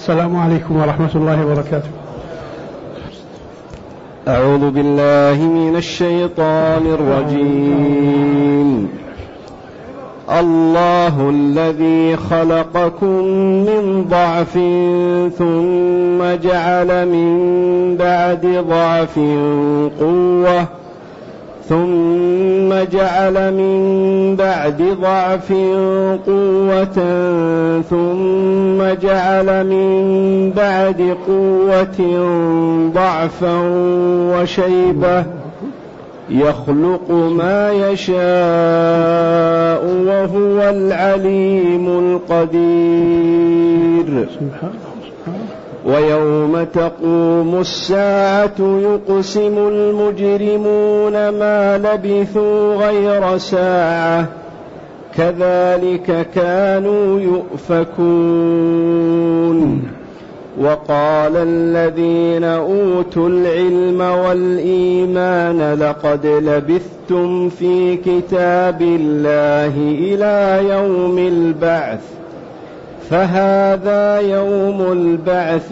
السلام عليكم ورحمة الله وبركاته. أعوذ بالله من الشيطان الرجيم. الله الذي خلقكم من ضعف ثم جعل من بعد ضعف قوة ثم جعل من بعد ضعف قوة ثم جعل من بعد قوة ضعفا وشيبة يخلق ما يشاء وهو العليم القدير. ويوم تقوم الساعة يقسم المجرمون ما لبثوا غير ساعة كذلك كانوا يؤفكون. وقال الذين أوتوا العلم والإيمان لقد لبثتم في كتاب الله إلى يوم البعث فهذا يوم البعث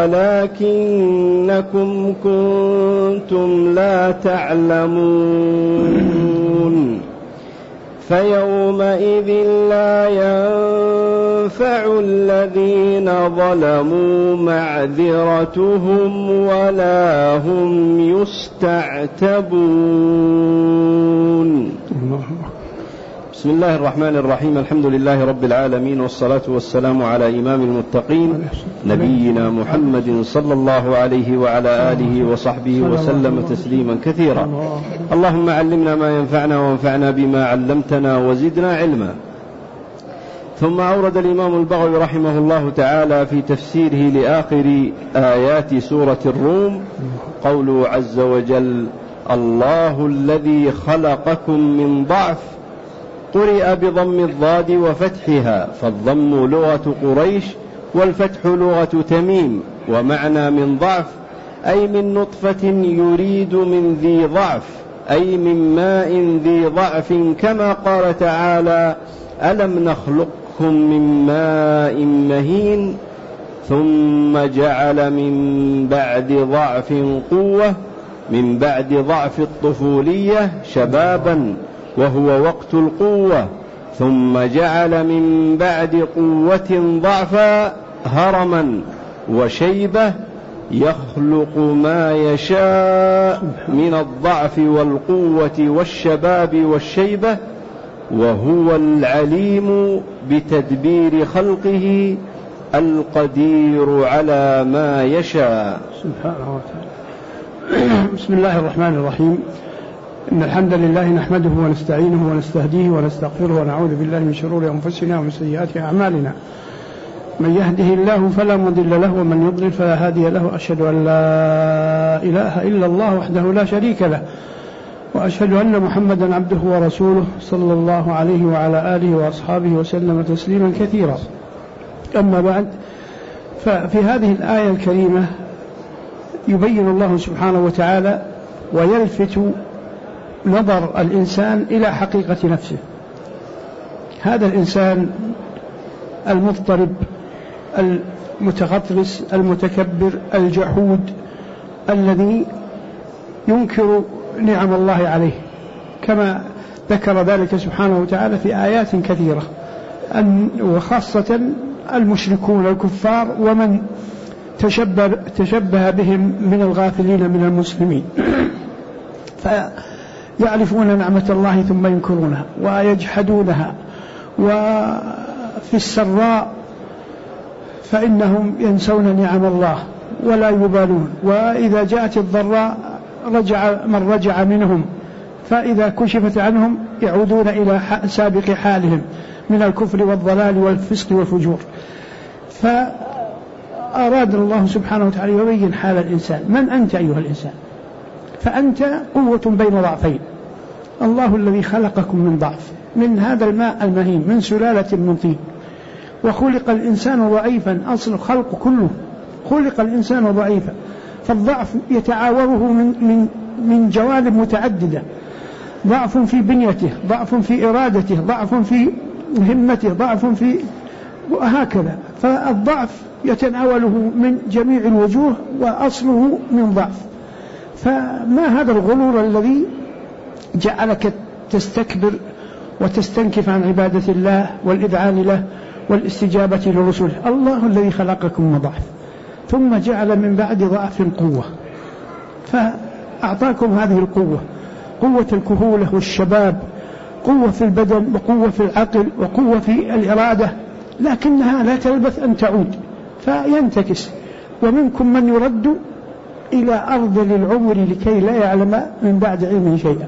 ولكنكم كنتم لا تعلمون. فيومئذ لا ينفع الذين ظلموا معذرتهم ولا هم يستعتبون. بسم الله الرحمن الرحيم. الحمد لله رب العالمين، والصلاة والسلام على إمام المتقين نبينا محمد صلى الله عليه وعلى آله وصحبه وسلم تسليما كثيرا. اللهم علمنا ما ينفعنا وانفعنا بما علمتنا وزدنا علما. ثم أورد الإمام البغوي رحمه الله تعالى في تفسيره لآخر آيات سورة الروم قوله عز وجل: الله الذي خلقكم من ضعف، قرئ بضم الضاد وفتحها، فالضم لغة قريش والفتح لغة تميم. ومعنى من ضعف أي من نطفة يريد من ذي ضعف، أي من ماء ذي ضعف، كما قال تعالى: ألم نخلقكم من ماء مهين ثم جعل من بعد ضعف قوة، من بعد ضعف الطفولية شبابا وهو وقت القوة، ثم جعل من بعد قوة ضعفا هرما وشيبة يخلق ما يشاء من الضعف والقوة والشباب والشيبة وهو العليم بتدبير خلقه القدير على ما يشاء. سبحانه وتعالى. بسم الله الرحمن الرحيم. إن الحمد لله نحمده ونستعينه ونستهديه ونستغفره ونعوذ بالله من شرور أنفسنا ومن سيئات أعمالنا. من يهده الله فلا مضل له ومن يضلل فلا هادي له. أشهد أن لا إله إلا الله وحده لا شريك له، وأشهد أن محمدا عبده ورسوله صلى الله عليه وعلى آله وأصحابه وسلم تسليما كثيرا. أما بعد، ففي هذه الآية الكريمة يبين الله سبحانه وتعالى ويلفت نظر الإنسان إلى حقيقة نفسه. هذا الإنسان المضطرب المتغطرس المتكبر الجحود الذي ينكر نعم الله عليه، كما ذكر ذلك سبحانه وتعالى في آيات كثيرة، وخاصة المشركون الكفار ومن تشبه بهم من الغافلين من المسلمين، فيعرفون نعمة الله ثم ينكرونها ويجحدونها، وفي السراء فإنهم ينسون نعم الله ولا يبالون، وإذا جاءت الضراء رجع منهم، فإذا كشفت عنهم يعودون إلى سابق حالهم من الكفر والضلال والفسق والفجور. فأراد الله سبحانه وتعالى يبين حال الإنسان. من أنت أيها الإنسان؟ فأنت قوة بين ضعفين. الله الذي خلقكم من ضعف، من هذا الماء المهين، من سلالة من طين. وخلق الإنسان ضعيفا، أصل الخلق كله خلق الإنسان ضعيفا، فالضعف يتعاوره من جوانب متعددة. ضعف في بنيته، ضعف في إرادته، ضعف في همته، ضعف في وهكذا. فالضعف يتناوله من جميع الوجوه وأصله من ضعف. فما هذا الغرور الذي جعلك تستكبر وتستنكف عن عبادة الله والإذعان له والاستجابة لرسله؟ الله الذي خلقكم من ضعف ثم جعل من بعد ضعف قوة، فأعطاكم هذه القوة، قوة الكهولة والشباب، قوة في البدن وقوة في العقل وقوة في الإرادة، لكنها لا تلبث أن تعود فينتكس. ومنكم من يرد إلى أرض العمر لكي لا يعلم من بعد علم شيئا.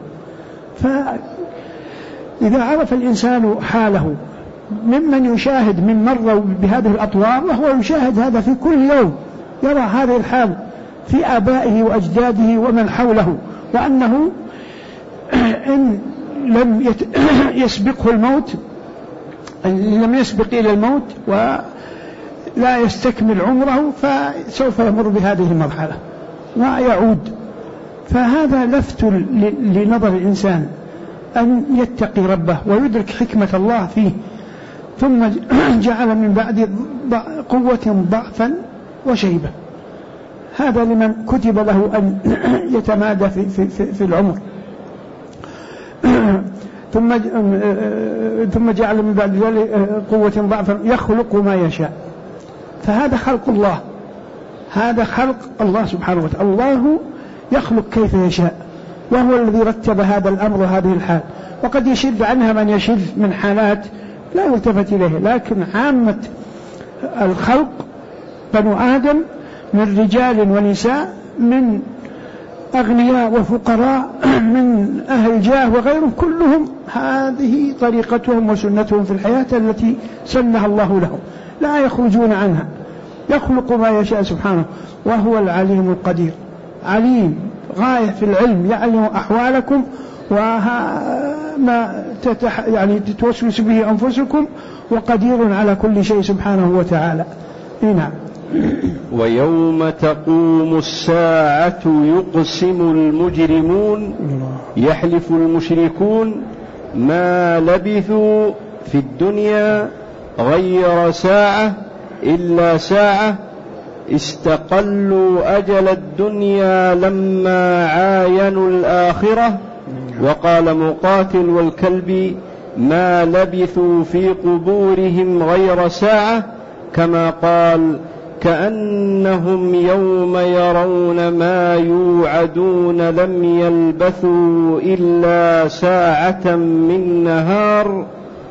فإذا عرف الإنسان حاله ممن يشاهد من مر بهذه الأطوار، وهو يشاهد هذا في كل يوم، يرى هذه الحال في آبائه وأجداده ومن حوله، وأنه إن لم يسبقه الموت، لم يسبق إلى الموت ولا يستكمل عمره فسوف يمر بهذه المرحلة ويعود. فهذا لفت لنظر الإنسان أن يتقي ربه ويدرك حكمة الله فيه. ثم جعل من بعد قوة ضعفا وشيبة، هذا لمن كتب له أن يتمادى في العمر. ثم جعل من بعد ذلك قوة ضعفا يخلق ما يشاء. فهذا خلق الله، هذا خلق الله سبحانه وتعالى. الله يخلق كيف يشاء، وهو الذي رتب هذا الأمر وهذه الحال. وقد يشد عنها من يشد من حالات لا يلتفت إليه، لكن عامة الخلق بنو آدم من رجال ونساء، من أغنياء وفقراء، من أهل جاه وغيرهم، كلهم هذه طريقتهم وسنتهم في الحياة التي سنها الله لهم، لا يخرجون عنها. يخلق ما يشاء سبحانه، وهو العليم القدير، عليم غاية في العلم، يعلم أحوالكم وما يعني تتوسوس به أنفسكم، وقدير على كل شيء سبحانه وتعالى. نعم. ويوم تقوم الساعة يقسم المجرمون يحلف المشركون ما لبثوا في الدنيا غير ساعة إلا ساعة استقلوا أجل الدنيا لما عاينوا الآخرة. وقال مقاتل والكلب ما لبثوا في قبورهم غير ساعة، كما قال كأنهم يوم يرون ما يوعدون لم يلبثوا إلا ساعة من نهار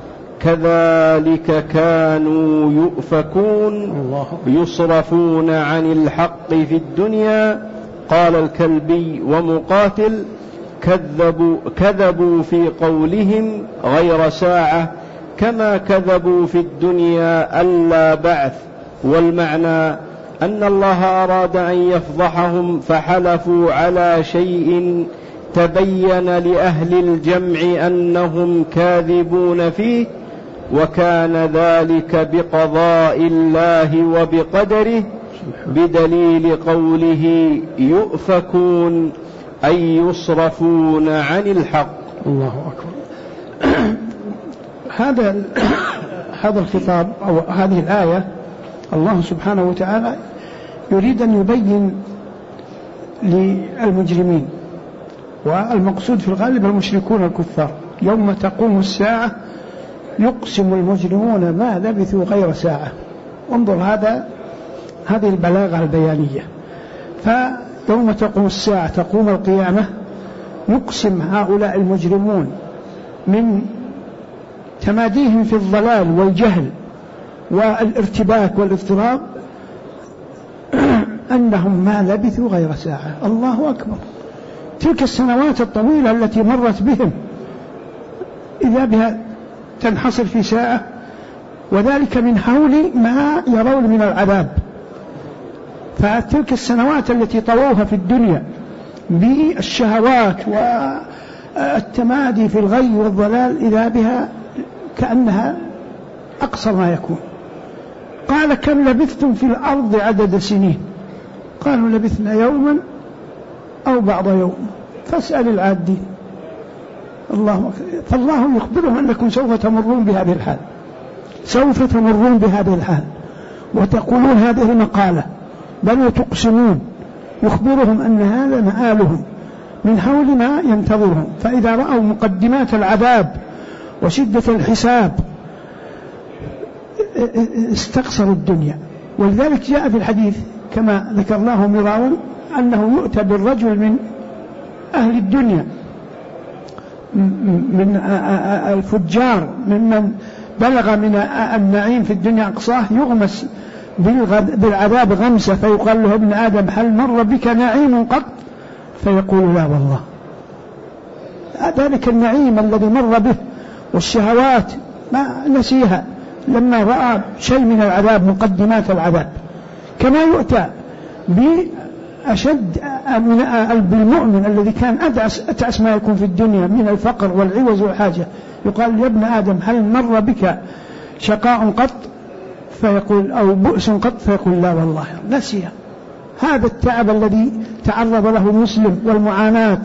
كذلك كانوا يؤفكون يصرفون عن الحق في الدنيا. قال الكلبي ومقاتل كذبوا في قولهم غير ساعة كما كذبوا في الدنيا ألا بعث. والمعنى أن الله أراد أن يفضحهم فحلفوا على شيء تبين لأهل الجمع أنهم كاذبون فيه، وكان ذلك بقضاء الله وبقدره، بدليل قوله يؤفكون أي يصرفون عن الحق. الله أكبر. هذا الخطاب أو هذه الآية الله سبحانه وتعالى يريد أن يبين للمجرمين، والمقصود في الغالب المشركون الكفار. يوم تقوم الساعة يقسم المجرمون ما لبثوا غير ساعة. انظر هذه البلاغة البيانية. فيوم تقوم الساعة تقوم القيامة يقسم هؤلاء المجرمون من تماديهم في الضلال والجهل والارتباك والاضطراب أنهم ما لبثوا غير ساعة. الله أكبر. تلك السنوات الطويلة التي مرت بهم إذا بها تنحصر في ساعة، وذلك من حول ما يرون من العذاب. فتلك السنوات التي طووها في الدنيا بالشهوات والتمادي في الغي والضلال إذا بها كأنها أقصر ما يكون. قال كم لبثتم في الأرض عدد سنين؟ قالوا لبثنا يوما أو بعض يوم فاسأل العادين. فالله يخبرهم أنكم سوف تمرون بهذه الحال. سوف تمرون بهذه الحال وتقولون هذه المقالة، بل وتقسمون، يخبرهم أن هذا مآلهم من حول ما ينتظرهم. فإذا رأوا مقدمات العذاب وشدة الحساب استقصروا الدنيا. ولذلك جاء في الحديث كما ذكرناه مرارا أنه يؤتى بالرجل من أهل الدنيا من الفجار ممن بلغ من النعيم في الدنيا أقصاه، يغمس بالعذاب غمسة، فيقال له ابن آدم هل مر بك نعيم قط؟ فيقول لا والله. ذلك النعيم الذي مر به والشهوات ما نسيها لما رأى شيء من العذاب، مقدمات العذاب. كما يؤتى بأشد بالمؤمن الذي كان أتعس ما يكون في الدنيا من الفقر والعوز والحاجة، يقال يا ابن آدم هل مر بك شقاء قط؟ فيقول أو بؤس قط؟ فيقول لا والله نسي. هذا التعب الذي تعرض له المسلم والمعاناة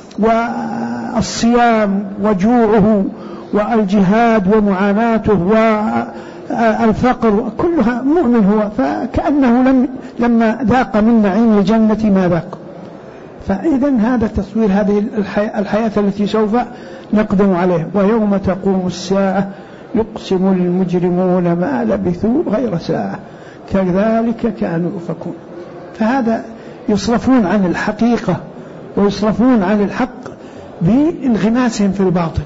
والصيام وجوعه والجهاد ومعاناته والفقر كلها مؤمن هو، فكأنه لما ذاق من نعيم الجنة ما ذاق. فإذا هذا تصوير هذه الحياة التي سوف نقدم عليها. ويوم تقوم الساعة يقسم المجرمون ما لبثوا غير ساعة كذلك كانوا يؤفكون. فهذا يصرفون عن الحقيقة ويصرفون عن الحق بانغماسهم في الباطل،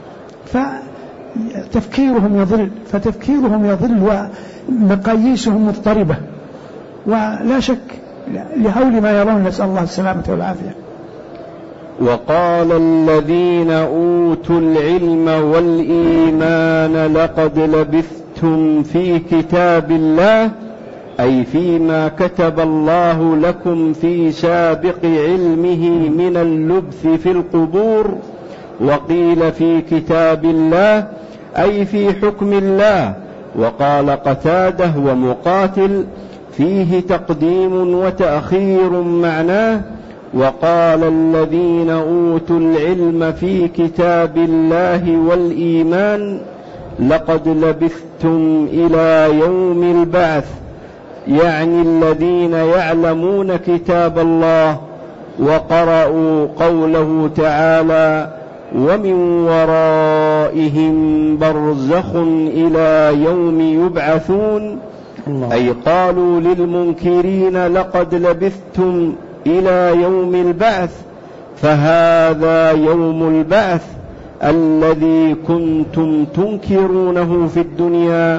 فتفكيرهم يضل ومقاييسهم مضطربة، ولا شك لهول ما يرون، نسأل الله السلامة والعافية. وقال الذين أوتوا العلم والإيمان لقد لبثتم في كتاب الله، أي فيما كتب الله لكم في سابق علمه من اللبث في القبور. وقيل في كتاب الله أي في حكم الله. وقال قتادة ومقاتل فيه تقديم وتأخير معناه. وقال الذين أوتوا العلم في كتاب الله والإيمان لقد لبثتم إلى يوم البعث، يعني الذين يعلمون كتاب الله وقرأوا قوله تعالى ومن ورائهم برزخ إلى يوم يبعثون، أي قالوا للمنكرين لقد لبثتم إلى يوم البعث، فهذا يوم البعث الذي كنتم تنكرونه في الدنيا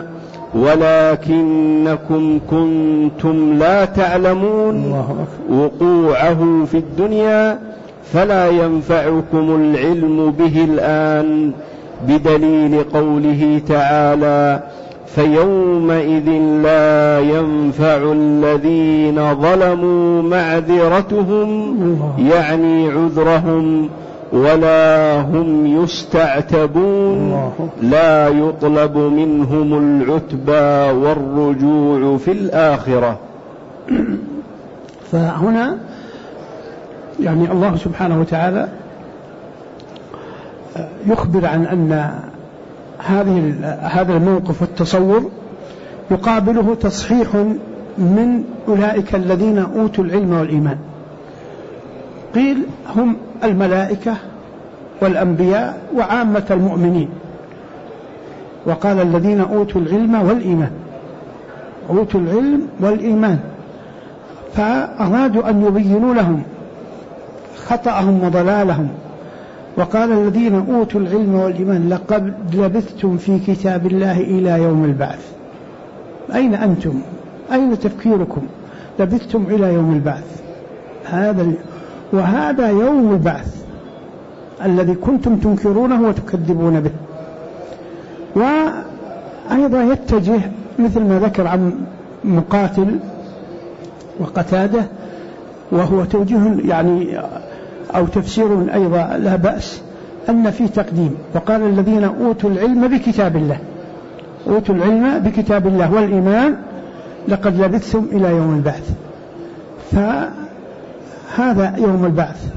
ولكنكم كنتم لا تعلمون وقوعه في الدنيا، فلا ينفعكم العلم به الآن، بدليل قوله تعالى فيومئذ لا ينفع الذين ظلموا معذرتهم، يعني عذرهم، ولا هم يستعتبون، لا يطلب منهم العتبى والرجوع في الآخرة. فهنا يعني الله سبحانه وتعالى يخبر عن أن هذا الموقف والتصور يقابله تصحيح من أولئك الذين أوتوا العلم والإيمان. قيل هم الملائكة والأنبياء وعامة المؤمنين، وقال الذين أوتوا العلم والإيمان، أوتوا العلم والإيمان، فأرادوا أن يبينوا لهم خطأهم وضلالهم. وقال الذين أوتوا العلم والإيمان لقد لبثتم في كتاب الله إلى يوم البعث، أين أنتم؟ أين تفكيركم؟ لبثتم إلى يوم البعث. وهذا يوم البعث الذي كنتم تنكرونه وتكذبون به. وأيضا يتجه مثل ما ذكر عن مقاتل وقتادة، وهو توجيه يعني أو تفسير أيضا لا بأس، أن في تقديم. وقال الذين أوتوا العلم بكتاب الله، أوتوا العلم بكتاب الله والإيمان لقد لبثتم إلى يوم البعث، فهذا يوم البعث.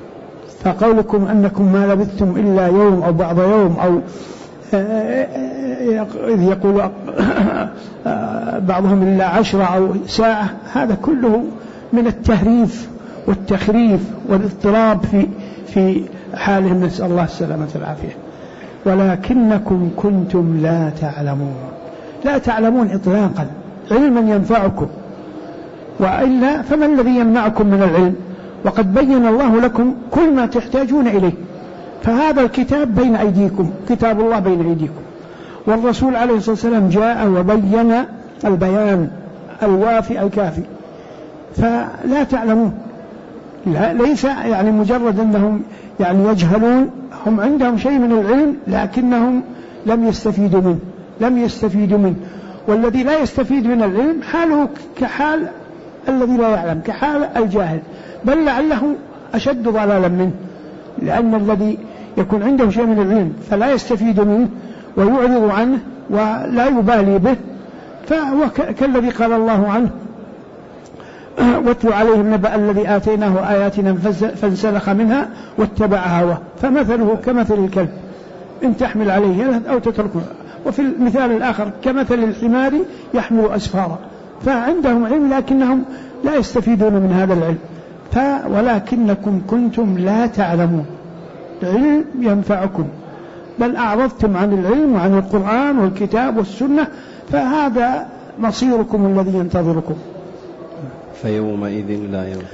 فقولكم أنكم ما لبثتم إلا يوم أو بعض يوم أو إذ يقول بعضهم إلا 10 أو ساعة، هذا كله من التهريف والتخريف والاضطراب في حالهم، نسأل الله السلامة والعافية. ولكنكم كنتم لا تعلمون إطلاقا علما ينفعكم، وإلا فما الذي يمنعكم من العلم؟ وقد بين الله لكم كل ما تحتاجون إليه. فهذا الكتاب بين أيديكم، كتاب الله بين أيديكم، والرسول عليه الصلاة والسلام جاء وبين البيان الوافي الكافي. فلا تعلمون، ليس يعني مجرد أنهم يعني يجهلون، هم عندهم شيء من العلم لكنهم لم يستفيدوا منه. والذي لا يستفيد من العلم حاله كحال الذي لا يعلم، كحال الجاهل، بل لعله أشد ضلالا منه، لأن الذي يكون عنده شيء من العلم فلا يستفيد منه ويعرض عنه ولا يبالي به، فهو كالذي قال الله عنه: واتل عليهم نبأ الذي آتيناه آياتنا فانسلخ منها واتبع هواه فمثله كمثل الكلب إن تحمل عليه يلهث أو تتركه. وفي المثال الآخر كمثل الحمار يحمل أسفارا. فعندهم علم لكنهم لا يستفيدون من هذا العلم. ولكنكم كنتم لا تعلمون، العلم ينفعكم، بل أعرضتم عن العلم وعن القرآن والكتاب والسنة، فهذا مصيركم الذي ينتظركم. فيومئذ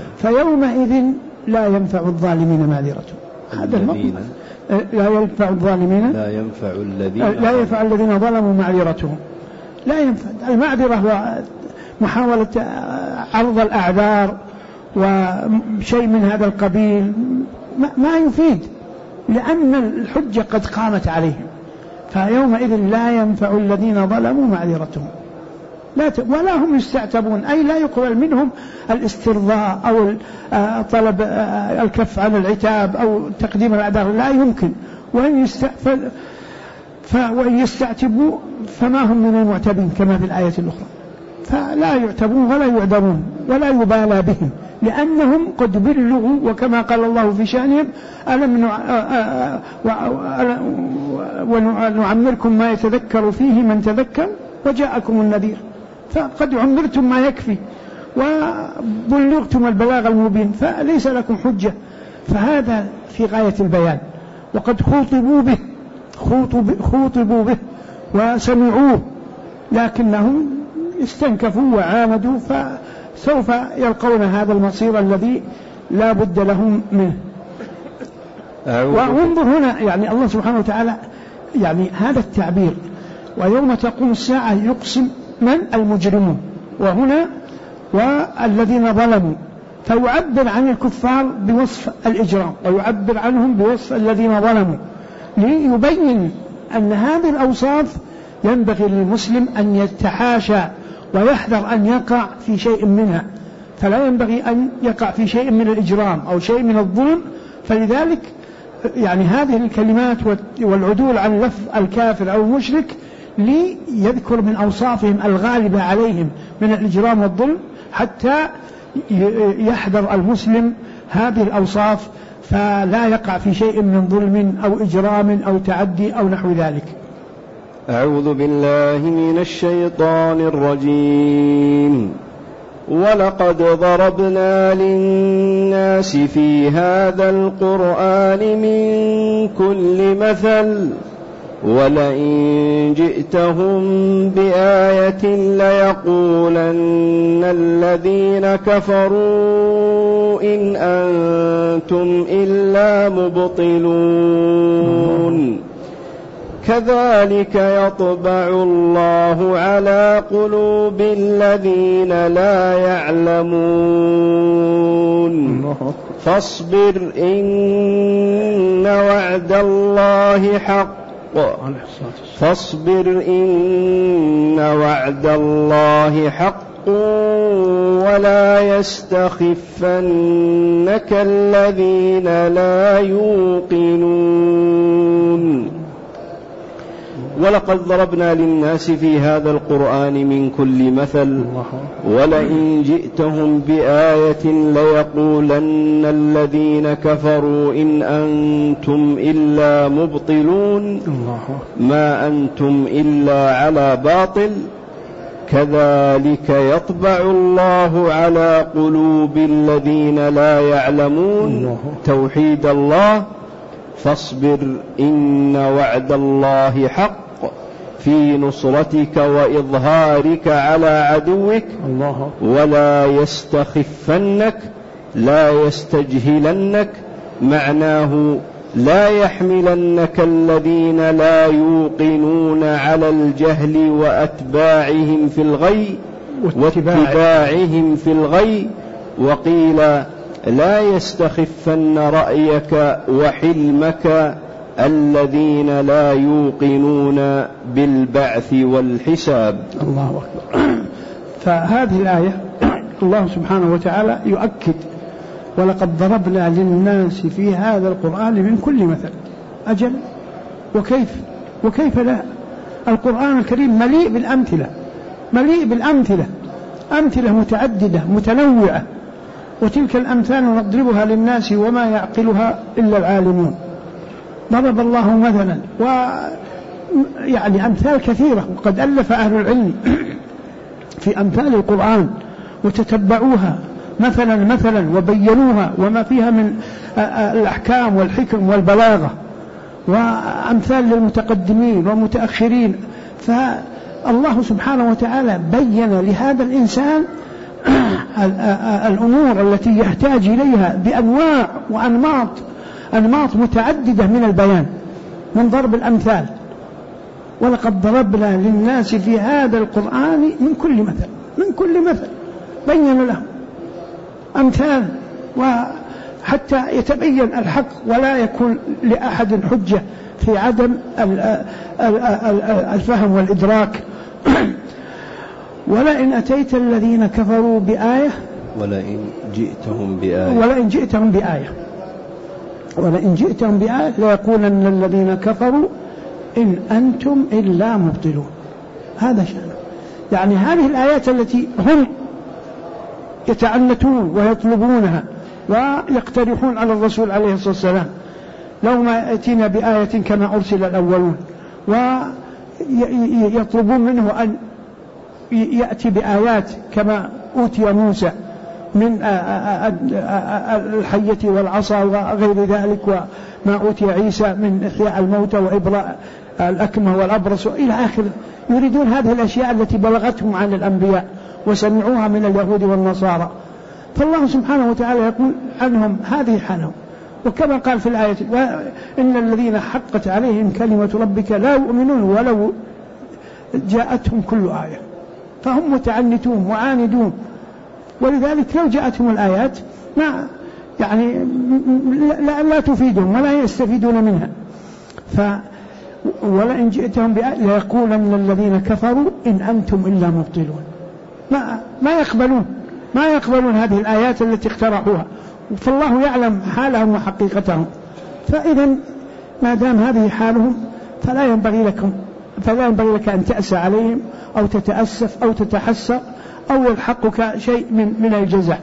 لا ينفع الظالمين معذرتهم. لا ينفع الظالمين، لا ينفع الذين ظلموا معذرتهم. لا ينفع المعذرة ومحاولة عرض الأعذار وشيء من هذا القبيل ما يفيد، لأن الحجة قد قامت عليهم. فيومئذ لا ينفع الذين ظلموا معذرتهم ولا هم يستعتبون، أي لا يقبل منهم الاسترضاء أو طلب الكف عن العتاب أو تقديم الأعذار، لا يمكن. وإن يستعتبوا فما هم من المعتبين كما في الآية الأخرى، فلا يعتبون ولا يعذرون ولا يبالى بهم، لأنهم قد بلغوا. وكما قال الله في شأنهم: ألم ونعمركم ما يتذكر فيه من تذكر وجاءكم النذير. فقد عمرتم ما يكفي وبلغتم البلاغ المبين، فليس لكم حجة. فهذا في غاية البيان، وقد خوطبوا به وسمعوه، لكنهم استنكفوا وعاندوا، فسوف يلقون هذا المصير الذي لا بد لهم منه. وانظر هنا يعني الله سبحانه وتعالى يعني هذا التعبير: ويوم تقوم الساعة يقسم من المجرمون، وهنا والذين ظلموا، فيعبر عن الكفار بوصف الإجرام ويعبر عنهم بوصف الذين ظلموا، ليبين أن هذه الأوصاف ينبغي للمسلم أن يتحاشى ويحذر أن يقع في شيء منها، فلا ينبغي أن يقع في شيء من الإجرام أو شيء من الظلم. فلذلك يعني هذه الكلمات والعدول عن لفظ الكافر أو المشرك ليذكر من أوصافهم الغالبة عليهم من الإجرام والظلم، حتى يحذر المسلم هذه الأوصاف فلا يقع في شيء من ظلم أو إجرام أو تعدي أو نحو ذلك. أعوذ بالله من الشيطان الرجيم. ولقد ضربنا للناس في هذا القرآن من كل مثل ولئن جئتهم بآية ليقولن الذين كفروا إن أنتم إلا مبطلون كذلك يطبع الله على قلوب الذين لا يعلمون فاصبر إن وعد الله حق ولا يستخفنك الذين لا يوقنون. ولقد ضربنا للناس في هذا القرآن من كل مثل ولئن جئتهم بآية ليقولن الذين كفروا إن أنتم إلا مبطلون ما أنتم إلا على باطل كذلك يطبع الله على قلوب الذين لا يعلمون توحيد الله. فاصبر إن وعد الله حق في نصرتك وإظهارك على عدوك ولا يستخفنك لا يستجهلنك، معناه لا يحملنك الذين لا يوقنون على الجهل واتباعهم في الغي وقيل لا يستخفن رأيك وحلمك الذين لا يوقنون بالبعث والحساب. الله أكبر. فهذه الآية الله سبحانه وتعالى يؤكد ولقد ضربنا للناس في هذا القرآن من كل مثل. أجل وكيف لا؟ القرآن الكريم مليء بالأمثلة أمثلة متعددة متنوعة، وتلك الأمثال نضربها للناس وما يعقلها إلا العالمون. ضرب الله مثلا ويعني أمثال كثيرة، وقد ألف أهل العلم في أمثال القرآن وتتبعوها مثلا وبينوها وما فيها من الأحكام والحكم والبلاغة، وأمثال للمتقدمين والمتأخرين. فالله سبحانه وتعالى بين لهذا الإنسان الأمور التي يحتاج إليها بأنواع وأنماط متعددة من البيان من ضرب الأمثال. ولقد ضربنا للناس في هذا القرآن من كل مثل بين لهم أمثال وحتى يتبين الحق ولا يكون لأحد حجة في عدم الفهم والإدراك. ولئن أتيت الذين كفروا بآية ولئن جئتهم بآية ليقولن الذين كفروا إن أنتم إلا مبطلون. هذا شأنه. يعني هذه الآيات التي هم يتعنتون ويطلبونها ويقترحون على الرسول عليه الصلاة والسلام لو ما أتينا بآية كما أرسل الأولون، ويطلبون منه أن يأتي بآيات كما أوتي موسى من الحية والعصا وغير ذلك، وما أوتي عيسى من إحياء الموتى وإبراء الأكمه والأبرص إلى آخره. يريدون هذه الأشياء التي بلغتهم عن الأنبياء وسمعوها من اليهود والنصارى. فالله سبحانه وتعالى يقول عنهم هذه حالهم. وكما قال في الآية إن الذين حقت عليهم كلمة ربك لا يؤمنون ولو جاءتهم كل آية. فهم متعنتون معاندون، ولذلك لو جاءتهم الآيات ما يعني لا تفيدهم ولا يستفيدون منها. ولئن جئتهم بآية ليقولن الذين كفروا إن أنتم إلا مبطلون. ما يقبلون هذه الآيات التي اقترحوها، فالله يعلم حالهم وحقيقتهم. فإذا ما دام هذه حالهم فلا ينبغي لك أن تأسى عليهم أو تتأسف أو تتحسر أو يلحقك شيء من الجزع.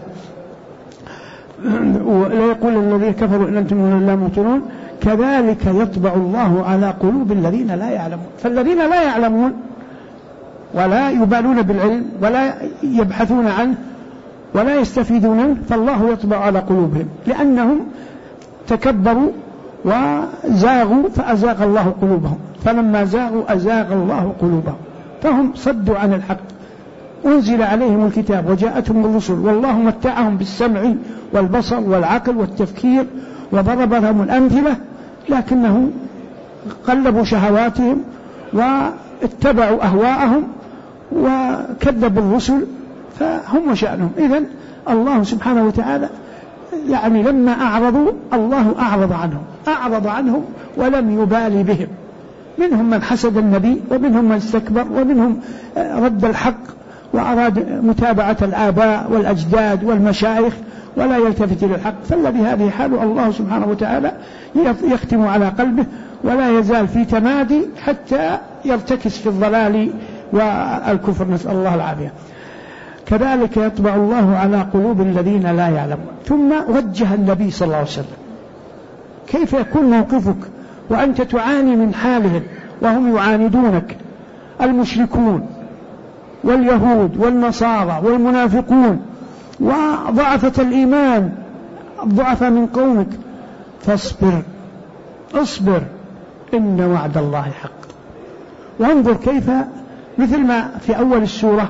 ولا يقول الذين كفروا إن أنتم إلا مبطلون كذلك يطبع الله على قلوب الذين لا يعلمون. فالذين لا يعلمون ولا يبالون بالعلم ولا يبحثون عنه ولا يستفيدون، فالله يطبع على قلوبهم لأنهم تكبروا وزاغوا فأزاغ الله قلوبهم. فلما زاغوا أزاغ الله قلوبهم، فهم صدوا عن الحق. أنزل عليهم الكتاب وجاءتهم الرسل والله متعهم بالسمع والبصر والعقل والتفكير وضرب لهم الأمثلة، لكنهم قلبوا شهواتهم واتبعوا أهواءهم وكذبوا الرسل، فهم وشأنهم. إذن الله سبحانه وتعالى يعني لما أعرضوا الله أعرض عنهم ولم يبالي بهم. منهم من حسد النبي ومنهم من استكبر ومنهم رد الحق وأراد متابعة الآباء والأجداد والمشايخ ولا يلتفت إلى الحق. فالذي هذه حاله الله سبحانه وتعالى يختم على قلبه ولا يزال في تمادي حتى فيرتكس في الضلال والكفر، نسأل الله العافية. كذلك يطبع الله على قلوب الذين لا يعلمون. ثم وجه النبي صلى الله عليه وسلم كيف يكون موقفك وأنت تعاني من حالهم وهم يعاندونك، المشركون واليهود والنصارى والمنافقون وضعفة الإيمان الضعفاء من قومك، فاصبر، اصبر إن وعد الله حق. وانظر كيف مثل ما في أول السورة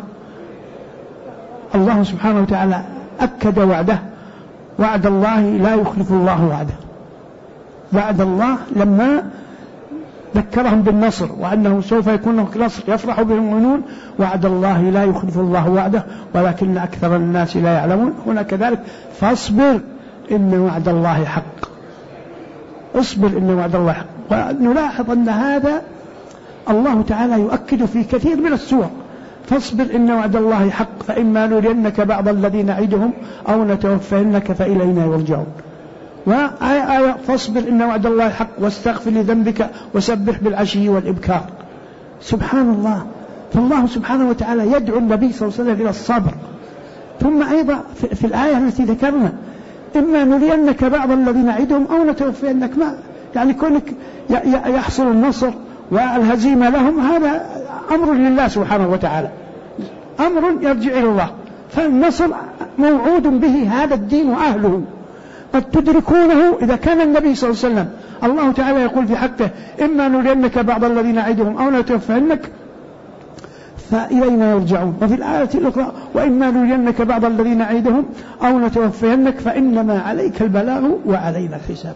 الله سبحانه وتعالى أكد وعده، وعد الله لا يخلف الله وعده. وعد الله لما ذكرهم بالنصر وأنه سوف يكون لهم نصر يفرح به المؤمنون، وعد الله لا يخلف الله وعده ولكن أكثر الناس لا يعلمون. هنا كذلك فاصبر إن وعد الله حق، اصبر إن وعد الله حق. ونلاحظ أن هذا الله تعالى يؤكد في كثير من السور، فاصبر إن وعد الله حق فإما نرينك بعض الذي نعدهم أو نتوفينك فإلينا يرجعون. وآية فاصبر إن وعد الله حق واستغفر لذنبك وسبح بالعشي والإبكار. سبحان الله، فالله سبحانه وتعالى يدعو النبي صلى الله عليه وسلم إلى الصبر. ثم أيضا في الآية التي ذكرنا إما نرينك بعض الذي نعدهم أو نتوفينك، ما يعني كونك يحصل النصر والهزيمة لهم هذا أمر لله سبحانه وتعالى، أمر يرجع إلى الله. فالنصر موعود به هذا الدين وأهله، قد تدركونه إذا كان النبي صلى الله عليه وسلم الله تعالى يقول في حقه إما نرينك بعض الذين نعدهم أو نتوفينك فإلينا يرجعون. وفي الآية الأخرى وإما نرينك بعض الذين نعدهم أو نتوفينك فإنما عليك البلاغ وعلينا الحساب.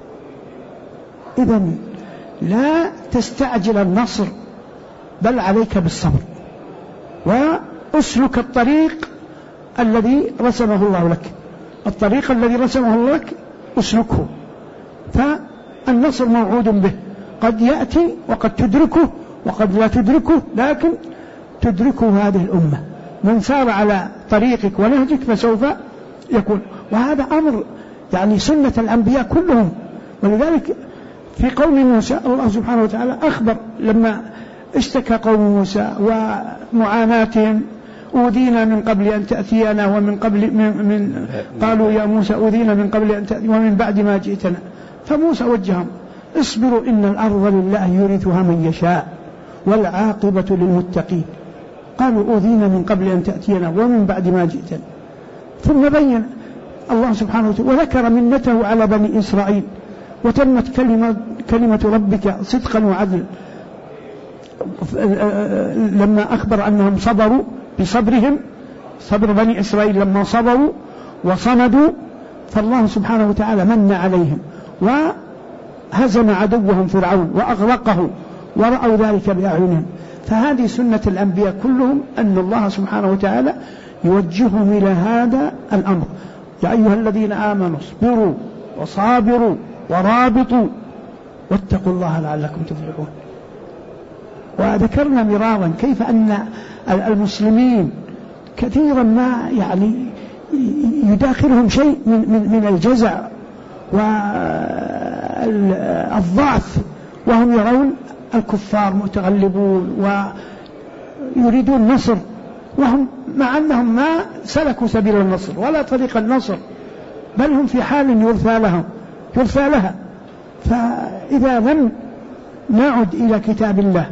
إذن لا تستعجل النصر بل عليك بالصبر، وأسلك الطريق الذي رسمه الله لك، الطريق الذي رسمه الله لك أسلكه. فالنصر موعود به، قد يأتي وقد تدركه وقد لا تدركه، لكن تدركه هذه الأمة. من سار على طريقك ونهجك فسوف يكون، وهذا أمر يعني سنة الأنبياء كلهم. ولذلك في قوم موسى الله سبحانه وتعالى أخبر لما اشتكى قوم موسى ومعاناتهم، أوذينا من قبل أن تأتينا ومن قبل قالوا يا موسى أوذينا من قبل أن تأتينا ومن بعد ما جئتنا. فموسى وجههم اصبروا إن الأرض لله يورثها من يشاء والعاقبة للمتقين. قالوا أوذينا من قبل أن تأتينا ومن بعد ما جئتنا. ثم بين الله سبحانه وتعالى وذكر منته على بني إسرائيل، وتمت كلمة ربك صدقا وعدلا لما أخبر أنهم صبروا بصبرهم، صبر بني إسرائيل لما صبروا وصمدوا، فالله سبحانه وتعالى من عليهم وهزم عدوهم فرعون وأغرقه ورأوا ذلك بأعينهم. فهذه سنة الأنبياء كلهم، أن الله سبحانه وتعالى يوجههم إلى هذا الأمر. يا أيها الذين آمنوا اصبروا وصابروا ورابطوا واتقوا الله لعلكم تفلحون. وذكرنا مرارا كيف أن المسلمين كثيرا ما يعني يداخلهم شيء من الجزع والضعف، وهم يرون الكفار متغلبون ويريدون النصر، وهم مع أنهم ما سلكوا سبيل النصر ولا طريق النصر، بل هم في حال يرثى لها. فإذا لم نعد إلى كتاب الله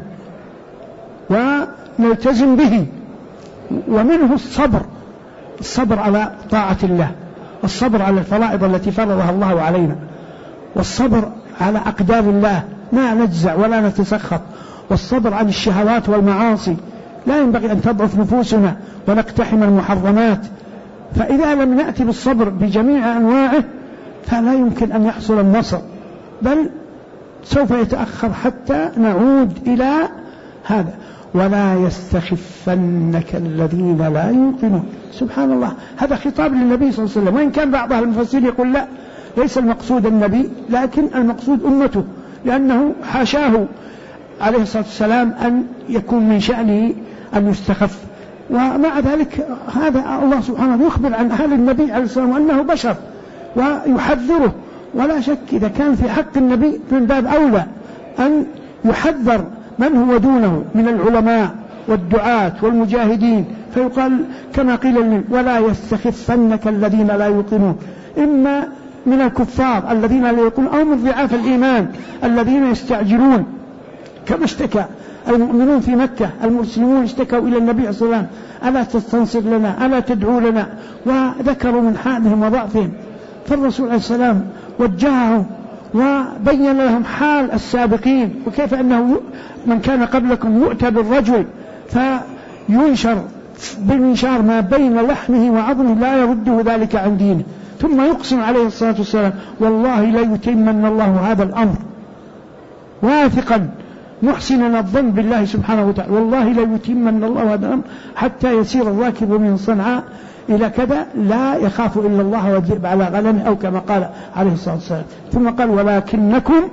ونلتزم به، ومنه الصبر على طاعة الله، الصبر على الفرائض التي فرضها الله علينا، والصبر على أقدار الله لا نجزع ولا نتسخط، والصبر عن الشهوات والمعاصي، لا ينبغي أن تضعف نفوسنا ونقتحم المحرمات. فإذا لم نأتي بالصبر بجميع أنواعه فلا يمكن أن يحصل النصر، بل سوف يتأخر حتى نعود إلى هذا. ولا يستخفنك الذين لا يوقنون. سبحان الله، هذا خطاب للنبي صلى الله عليه وسلم، وإن كان بعض المفسرين يقول لا، ليس المقصود النبي لكن المقصود أمته، لأنه حاشاه عليه الصلاة والسلام أن يكون من شأنه أن يستخف. ومع ذلك هذا الله سبحانه يخبر عن حال النبي عليه الصلاة والسلام أنه بشر ويحذره. ولا شك إذا كان في حق النبي من باب أولى أن يحذر من هو دونه من العلماء والدعاة والمجاهدين، فيقال كما قيل ولا يستخفنك الذين لا يوقنون، إما من الكفار الذين لا يوقنون أو من ضعاف الإيمان الذين يستعجلون، كما اشتكى المؤمنون في مكة، المسلمون اشتكوا إلى النبي صلى الله عليه وسلم ألا تستنصر لنا، ألا تدعو لنا، وذكروا من حالهم وضعفهم، فالرسول عليه السلام وجههم وبين لهم حال السابقين، وكيف أنه من كان قبلكم يؤتى بالرجل فينشر بالمنشار ما بين لحمه وعظمه لا يرده ذلك عن دينه، ثم يقسم عليه الصلاة والسلام والله لا يتمن الله هذا الأمر، واثقا محسنا الظن بالله سبحانه وتعالى، والله لا يتمن الله هذا الأمر حتى يسير الراكب من صنعاء إلى كذا لا يخاف إلا الله والذئب على غنمه، أو كما قال عليه الصلاة والسلام. ثم قال ولكنكم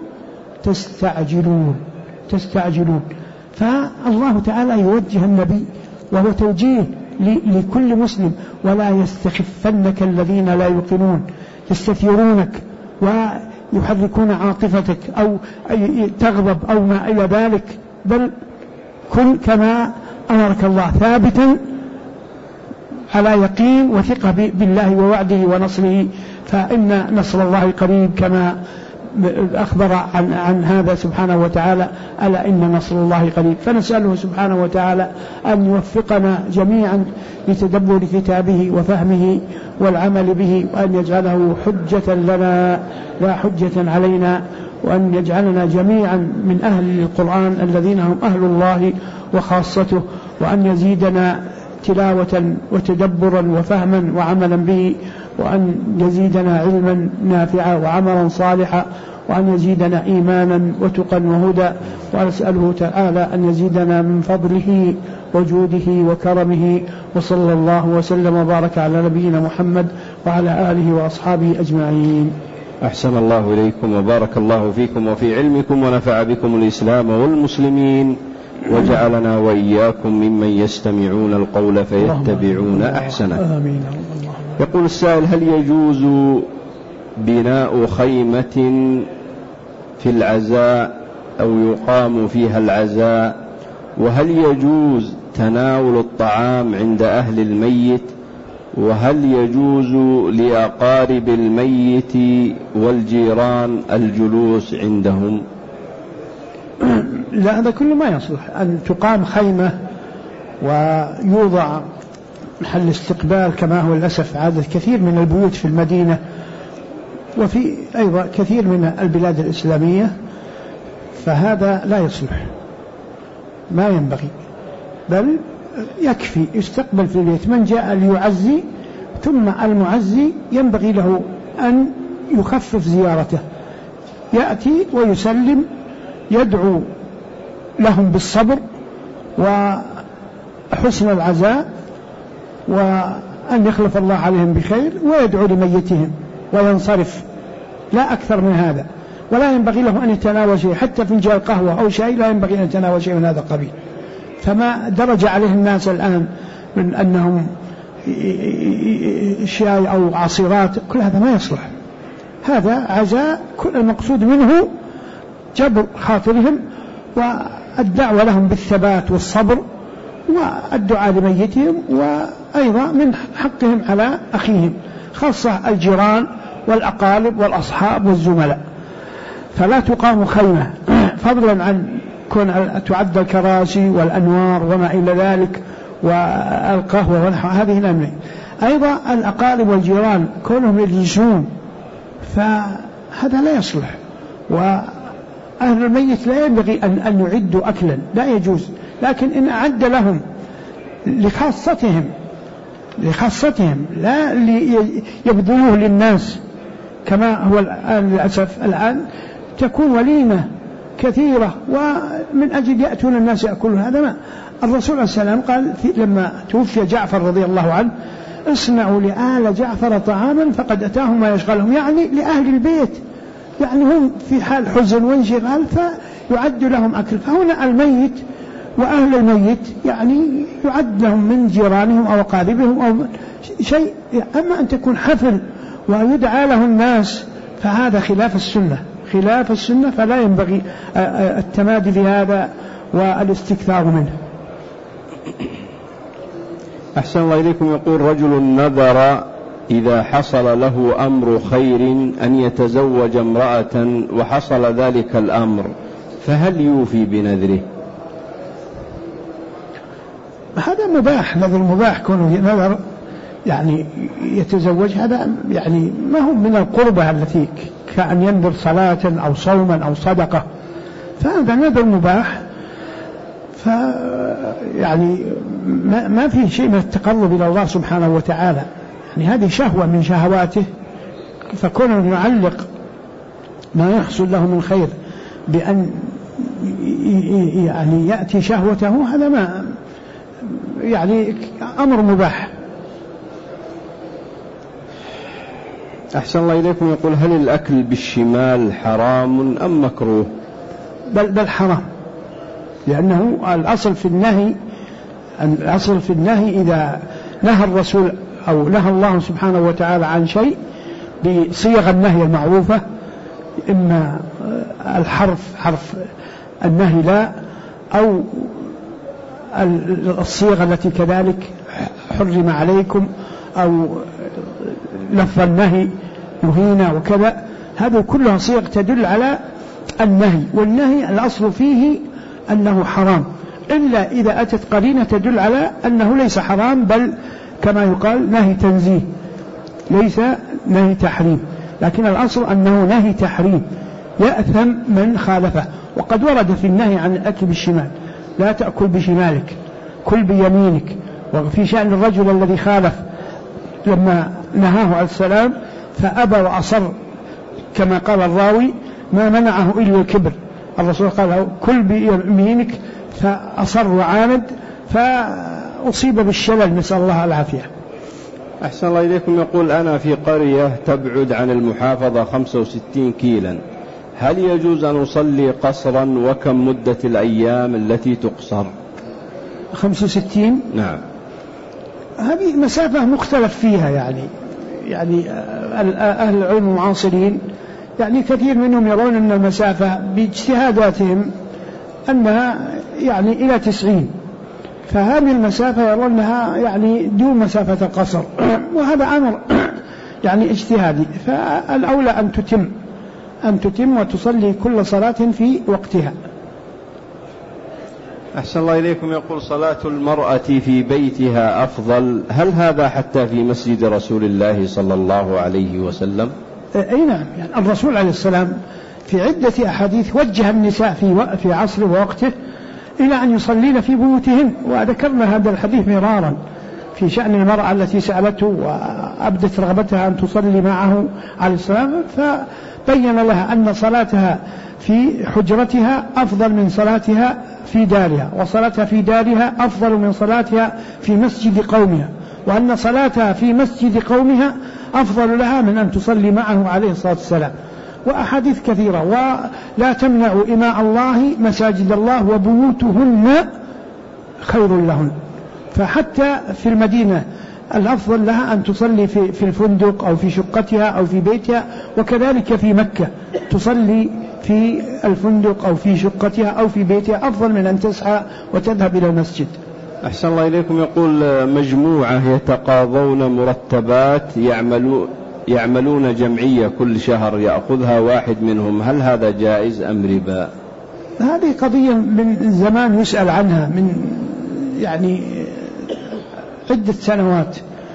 تستعجلون. فالله تعالى يوجه النبي، وهو توجيه لكل مسلم، ولا يستخفنك الذين لا يوقنون يستثيرونك ويحركون عاطفتك أو تغضب أو ما إلى ذلك، بل كن كما أمرك الله ثابتا على يقين وثقة بالله ووعده ونصره، فإن نصر الله قريب كما أخبر عن هذا سبحانه وتعالى، ألا إن نصر الله قريب. فنسأله سبحانه وتعالى أن يوفقنا جميعا لتدبر كتابه وفهمه والعمل به، وأن يجعله حجة لنا لا حجة علينا، وأن يجعلنا جميعا من أهل القرآن الذين هم أهل الله وخاصته، وأن يزيدنا تلاوة وتدبرا وفهما وعملا به، وأن يزيدنا علما نافعا وعملا صالحا، وأن يزيدنا إيمانا وتقا وهدى، وأسأله تعالى أن يزيدنا من فضله وجوده وكرمه، وصلى الله وسلم وبارك على نبينا محمد وعلى آله وأصحابه أجمعين. أحسن الله إليكم وبارك الله فيكم وفي علمكم، ونفع بكم الإسلام والمسلمين، وجعلنا وإياكم ممن يستمعون القول فيتبعون أحسنه. يقول السائل: هل يجوز بناء خيمة في العزاء أو يقام فيها العزاء؟ وهل يجوز تناول الطعام عند أهل الميت؟ وهل يجوز لأقارب الميت والجيران الجلوس عندهم؟ لا، هذا كله ما يصلح أن تقام خيمة ويوضع محل استقبال، كما هو للأسف عادة كثير من البيوت في المدينة وفي أيضا كثير من البلاد الإسلامية، فهذا لا يصلح، ما ينبغي، بل يكفي يستقبل في البيت من جاء ليعزي، ثم المعزي ينبغي له أن يخفف زيارته، يأتي ويسلم، يدعو لهم بالصبر وحسن العزاء، وأن يخلف الله عليهم بخير، ويدعو لميتهم وينصرف، لا أكثر من هذا. ولا ينبغي له أن يتناول شيء، حتى فنجان قهوة أو شيء لا ينبغي أن يتناول شيء من هذا القبيل. فما درج عليه الناس الآن من أنهم شاي أو عصيرات، كل هذا ما يصلح. هذا عزاء كل المقصود منه جبر خاطرهم، والدعوة لهم بالثبات والصبر، والدعاء لميتهم، وأيضا من حقهم على أخيهم، خاصة الجيران والأقارب والأصحاب والزملاء. فلا تقام خيمة، فضلا عن كون تعد الكراسي والأنوار وما إلى ذلك والقهوة ونحو هذه الأمور. أيضا الأقارب والجيران كونهم يجلسون، فهذا لا يصلح. وأهل الميت لا ينبغي أن يعدوا أكلا، لا يجوز، لكن إن أعد لهم لخاصتهم لا يبذلوه للناس، كما هو الآن للأسف الآن تكون وليمة كثيرة ومن أجل يأتون الناس يأكلون. هذا ما الرسول عليه السلام قال لما توفي جعفر رضي الله عنه: اصنعوا لآل جعفر طعاما فقد أتاهم ما يشغلهم، يعني لأهل البيت، يعني هم في حال حزن وانشغال فيعد لهم أكل. فهنا الميت وأهل الميت يعني يعد لهم من جيرانهم أو أقاربهم أو شيء. أما أن تكون حفل ويدعى له الناس فهذا خلاف السنة، فلا ينبغي التمادي في هذا والاستكثار منه. أحسن الله إليكم. يقول رجل نذر إذا حصل له أمر خير أن يتزوج امرأة وحصل ذلك الأمر، فهل يوفي بنذره؟ هذا مباح، نذر مباح، كونه نذر يعني يتزوج، هذا يعني ما هو من القربة التي كأن ينذر صلاة أو صوما أو صدقة، فهذا نذر مباح، يعني ما فيه شيء من التقرب إلى الله سبحانه وتعالى، يعني هذه شهوة من شهواته، فكونه يعلق ما يحصل له من خير بأن يعني يأتي شهوته، هذا ما يعني أمر مباح. أحسن الله إليكم. يقول هل الأكل بالشمال حرام أم مكروه؟ بل حرام، لأنه الأصل في النهي إذا نهى الرسول أو نهى الله سبحانه وتعالى عن شيء بصيغ النهي المعروفة، إما حرف النهي لا، أو الصيغة التي كذلك حرم عليكم، أو لفظ النهي نهينا وكذا، هذه كلها صيغ تدل على النهي، والنهي الأصل فيه أنه حرام، إلا إذا أتت قرينة تدل على أنه ليس حرام، بل كما يقال نهي تنزيه ليس نهي تحريم، لكن الأصل أنه نهي تحريم يأثم من خالفه. وقد ورد في النهي عن الأكل بالشمال، لا تأكل بشمالك كل بيمينك. وفي شأن الرجل الذي خالف لما نهاه عليه السلام فأبى وأصر، كما قال الراوي ما منعه إلا الكبر، الرسول قال له كل بيمينك فأصر وعاند فأصيب بالشلل، نسأل الله العافية. أحسن الله إليكم. يقول أنا في قرية تبعد عن المحافظة 65 كيلا، هل يجوز أن أصلي قصرا، وكم مدة الأيام التي تقصر؟ 65 نعم. هذه مسافة مختلف فيها، يعني أهل العلم المعاصرين يعني كثير منهم يرون أن المسافة باجتهاداتهم أنها يعني إلى 90، فهذه المسافة يرونها يعني دون مسافة القصر، وهذا أمر يعني اجتهادي، فالأولى أن تتم وتصلي كل صلاة في وقتها. أحسن الله إليكم. يقول صلاة المرأة في بيتها أفضل، هل هذا حتى في مسجد رسول الله صلى الله عليه وسلم؟ أي نعم، يعني الرسول عليه السلام في عدة أحاديث وجه النساء في عصره ووقته إلى أن يصلين في بيوتهن، وذكرنا هذا الحديث مرارا في شأن المرأة التي سألته وأبدت رغبتها أن تصلي معه عليه السلام، فبين لها أن صلاتها في حجرتها أفضل من صلاتها في دارها، وصلاتها في دارها أفضل من صلاتها في مسجد قومها، وأن صلاتها في مسجد قومها أفضل لها من أن تصلي معه عليه الصلاة والسلام، وأحاديث كثيرة. ولا تمنعوا إماء الله مساجد الله وبيوتهن خير لهن، فحتى في المدينة الأفضل لها أن تصلي في الفندق أو في شقتها أو في بيتها، وكذلك في مكة تصلي في الفندق أو في شقتها أو في بيتها أفضل من أن تسعى وتذهب إلى المسجد. أحسن الله إليكم. يقول مجموعة يتقاضون مرتبات يعملون جمعية كل شهر يأخذها واحد منهم، هل هذا جائز أم ربا؟ هذه قضية من زمان يسأل عنها، من يعني عدة سنوات،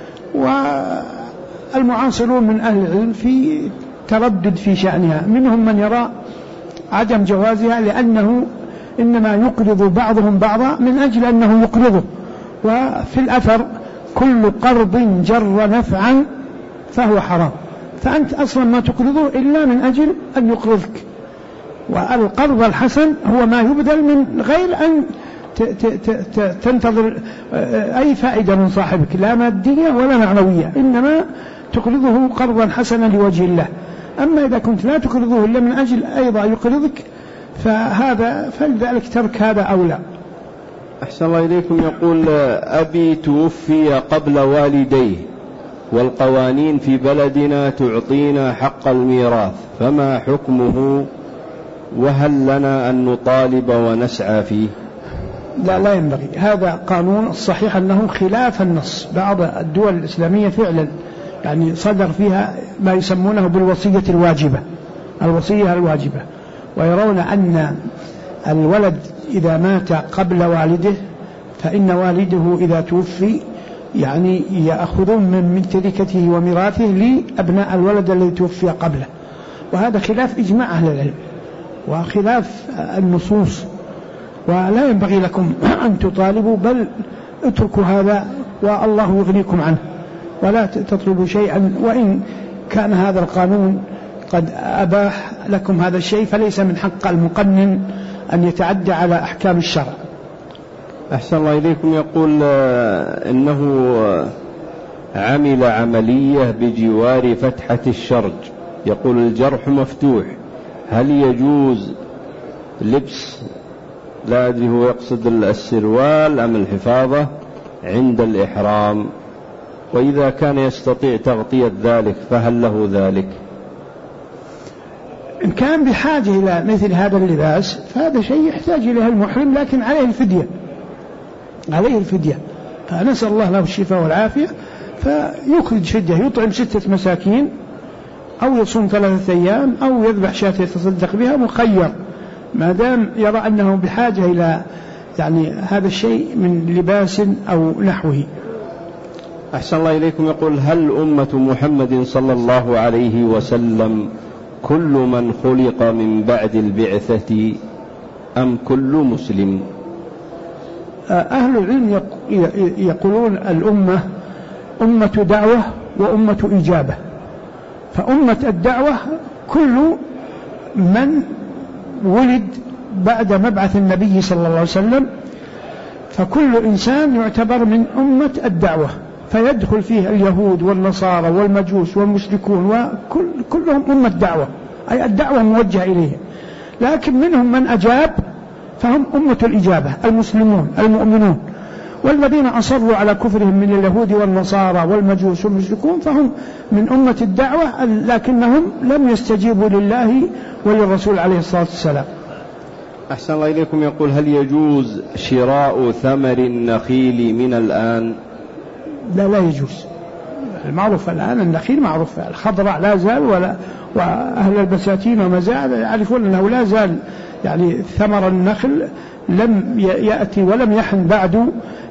والمعاصرون من أهل العلم في تردد في شأنها، منهم من يرى عدم جوازها لأنه إنما يقرض بعضهم بعضا من أجل أنه يقرضه، وفي الأثر كل قرض جر نفعا فهو حرام، فأنت أصلا ما تقرضه إلا من أجل أن يقرضك، والقرض الحسن هو ما يبذل من غير أن تنتظر أي فائدة من صاحبك، لا مادية ولا معنوية، إنما تقرضه قرضا حسنا لوجه الله. أما إذا كنت لا تقرضه إلا من أجل أيضا يقرضك فلذلك ترك هذا أولى. أحسن الله إليكم. يقول أبي توفي قبل والديه، والقوانين في بلدنا تعطينا حق الميراث، فما حكمه، وهل لنا أن نطالب ونسعى فيه؟ لا ينبغي. هذا قانون الصحيح أنه خلاف النص. بعض الدول الإسلامية فعلا يعني صدر فيها ما يسمونه بالوصية الواجبة، الوصية الواجبة، ويرون أن الولد إذا مات قبل والده فإن والده إذا توفي يعني يأخذون من تركته وميراثه لأبناء الولد الذي توفي قبله، وهذا خلاف إجماع أهل العلم وخلاف النصوص، ولا ينبغي لكم أن تطالبوا، بل اتركوا هذا والله يغنيكم عنه، ولا تطلبوا شيئا. وإن كان هذا القانون قد أباح لكم هذا الشيء فليس من حق المقنن أن يتعدى على أحكام الشرع. أحسن الله إليكم. يقول إنه عمل عملية بجوار فتحة الشرج، يقول الجرح مفتوح، هل يجوز لبس، لا أدري هو يقصد السروال أم الحفاظة عند الإحرام، وإذا كان يستطيع تغطية ذلك فهل له ذلك؟ إن كان بحاجة إلى مثل هذا اللباس فهذا شيء يحتاج إليه المحرم، لكن عليه الفدية، فنسأل الله له الشفاء والعافية، فيخرج فدية، يطعم 6 مساكين أو يصوم 3 أيام أو يذبح شاة يتصدق بها، مخير ما دام يرى أنه بحاجة إلى يعني هذا الشيء من لباس أو نحوه. أحسن الله إليكم. يقول هل أمة محمد صلى الله عليه وسلم كل من خلق من بعد البعثة أم كل مسلم؟ أهل العلم يقولون الأمة أمة دعوة وأمة إجابة، فأمة الدعوة كل من ولد بعد مبعث النبي صلى الله عليه وسلم، فكل إنسان يعتبر من أمة الدعوة، فيدخل فيه اليهود والنصارى والمجوس والمشركون، وكلهم أمة دعوة، أي الدعوة موجهة إليه، لكن منهم من أجاب فهم أمة الإجابة، المسلمون المؤمنون، والذين أصروا على كفرهم من اليهود والنصارى والمجوس والمشركون فهم من أمة الدعوة، لكنهم لم يستجيبوا لله وللرسول عليه الصلاة والسلام. أحسن الله إليكم. يقول هل يجوز شراء ثمر النخيل من الآن؟ لا يجوز. المعروف الآن النخيل معروف الخضراء لا زال، وأهل البساتين ومزارع يعرفون أنه لا زال يعني ثمر النخل لم يأتي ولم يحن بعد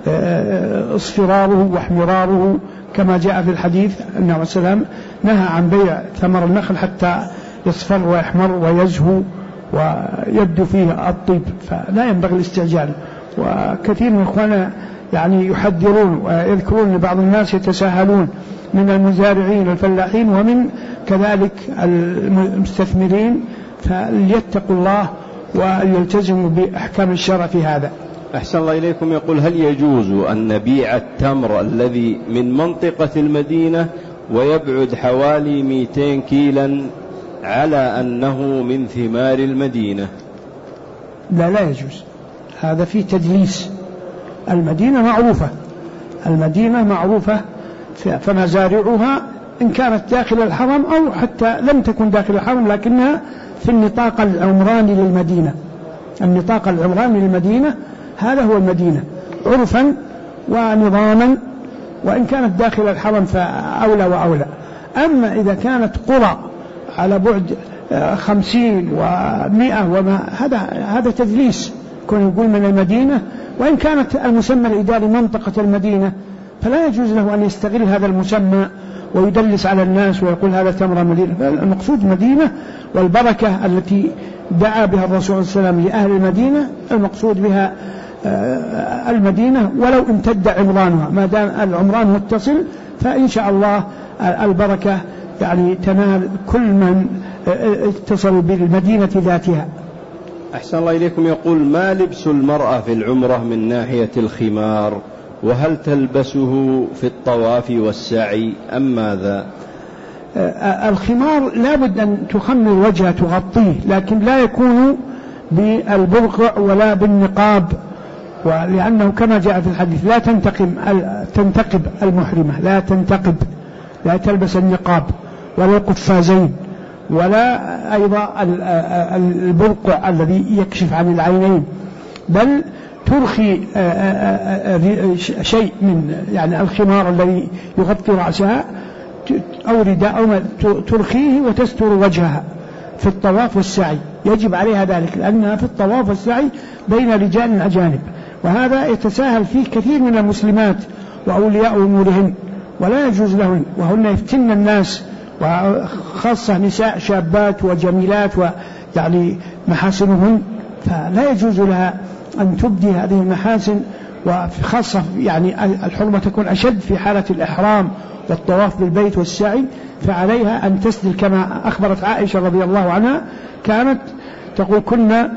اصفراره واحمراره، كما جاء في الحديث أنه عليه السلام نهى عن بيع ثمر النخل حتى يصفر ويحمر ويزهو ويبدو فيه الطيب، فلا ينبغي الاستعجال. وكثير من إخواننا يعني يحذرون ويذكرون أن بعض الناس يتساهلون من المزارعين الفلاحين ومن كذلك المستثمرين، فليتقوا الله ويلتزموا بأحكام الشرع في هذا. أحسن الله إليكم. يقول هل يجوز أن نبيع التمر الذي من منطقة المدينة ويبعد حوالي 200 كيلا على أنه من ثمار المدينة؟ لا يجوز، هذا فيه تدليس. المدينة معروفة فمزارعها إن كانت داخل الحرم أو حتى لم تكن داخل الحرم لكنها في النطاق العمراني للمدينة. النطاق العمراني للمدينة هذا هو المدينة عرفا ونظاما، وإن كانت داخل الحرم فأولى وأولى. أما إذا كانت قرى على بعد 50 و100 وما هذا تدليس، كون يقول من المدينة، وإن كانت المسمى الإداري منطقة المدينة فلا يجوز له أن يستغل هذا المسمى ويدلس على الناس ويقول هذا تمر المدينة. المقصود مدينة، والبركة التي دعا بها الرسول صلى الله عليه وسلم لأهل المدينة المقصود بها المدينة، ولو امتد عمرانها، ما دام العمران متصل فإن شاء الله البركة يعني تنال كل من اتصل بالمدينة ذاتها. أحسن الله إليكم. يقول ما لبس المرأة في العمرة من ناحية الخمار، وهل تلبسه في الطواف والسعي أم ماذا؟ الخمار لا بد أن تخمر وجهه تغطيه، لكن لا يكون بالبرقع ولا بالنقاب، ولأنه كما جاء في الحديث لا تنتقب المحرمة، لا تلبس النقاب ولا القفازين ولا أيضا البرقع الذي يكشف عن العينين، بل ترخي شيء من يعني الخمار الذي يغطي رأسها أو رداء أو ترخيه وتستر وجهها في الطواف والسعي، يجب عليها ذلك لأنها في الطواف والسعي بين رجال أجانب، وهذا يتساهل فيه كثير من المسلمات وأولياء أمورهن، ولا يجوز لهن، وهن يفتن الناس، وخاصة نساء شابات وجميلات ويعني محاسنهن، فلا يجوز لها أن تبدي هذه المحاسن، وخاصة يعني الحرمة تكون أشد في حالة الإحرام والطواف بالبيت والسعي، فعليها أن تسدل كما أخبرت عائشة رضي الله عنها كانت تقول كنا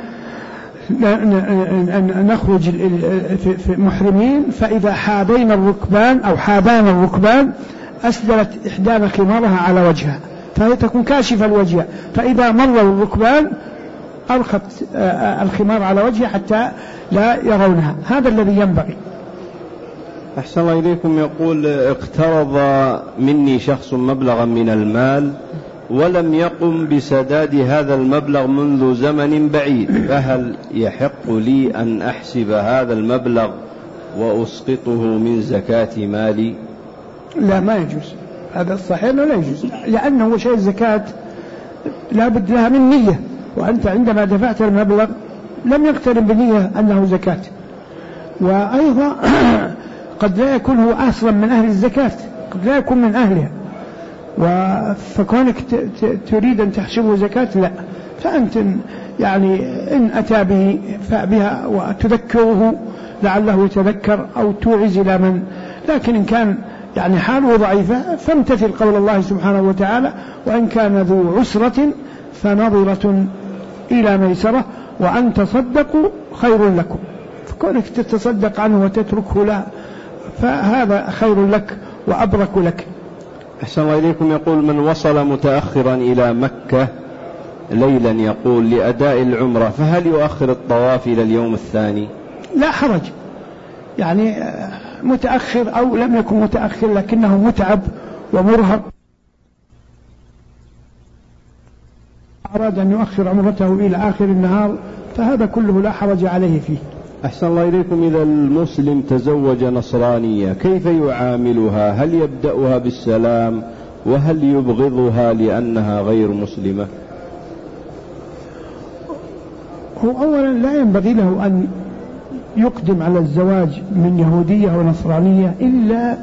نخرج في محرمين فإذا حابين الركبان أو حابان الركبان أسدلت إحدانا خمارها على وجهها، فهي تكون كاشفة الوجه، فإذا مروا الركبان أرخت الخمار على وجهها حتى لا يرونها. هذا الذي ينبغي. أحسن الله إليكم. يقول اقترض مني شخص مبلغا من المال ولم يقم بسداد هذا المبلغ منذ زمن بعيد، فهل يحق لي أن أحسب هذا المبلغ وأسقطه من زكاة مالي؟ لا، ما يجوز، هذا الصحيح لا يجوز، لأنه شيء الزكاة لا بد لها من نية، وأنت عندما دفعت المبلغ لم يقترن بنية أنه زكاة، وأيضا قد لا يكون هو أصلا من أهل الزكاة، قد لا يكون من أهلها، فكونك تريد أن تحسبه زكاة لا، فأنت يعني إن أتى به فبها وتذكره لعله يتذكر أو توعز إلى من، لكن إن كان يعني حاله ضعيفة فامتثل قول الله سبحانه وتعالى وإن كان ذو عسرة فنظرة إلى ميسرة وأن تصدقوا خير لكم، فكونك تتصدق عنه وتتركه له فهذا خير لك وأبرك لك. أحسن الله إليكم. يقول من وصل متأخرا إلى مكة ليلا يقول لأداء العمرة فهل يؤخر الطواف إلى اليوم الثاني؟ لا حرج، يعني متأخر أو لم يكن متأخر لكنه متعب ومرهق أراد أن يؤخر عمرته إلى آخر النهار فهذا كله لا حرج عليه فيه. أحسن الله إليكم. إذا المسلم تزوج نصرانية كيف يعاملها؟ هل يبدأها بالسلام وهل يبغضها لأنها غير مسلمة؟ هو أولا لا ينبغي له أن يقدم على الزواج من يهودية ونصرانية إلا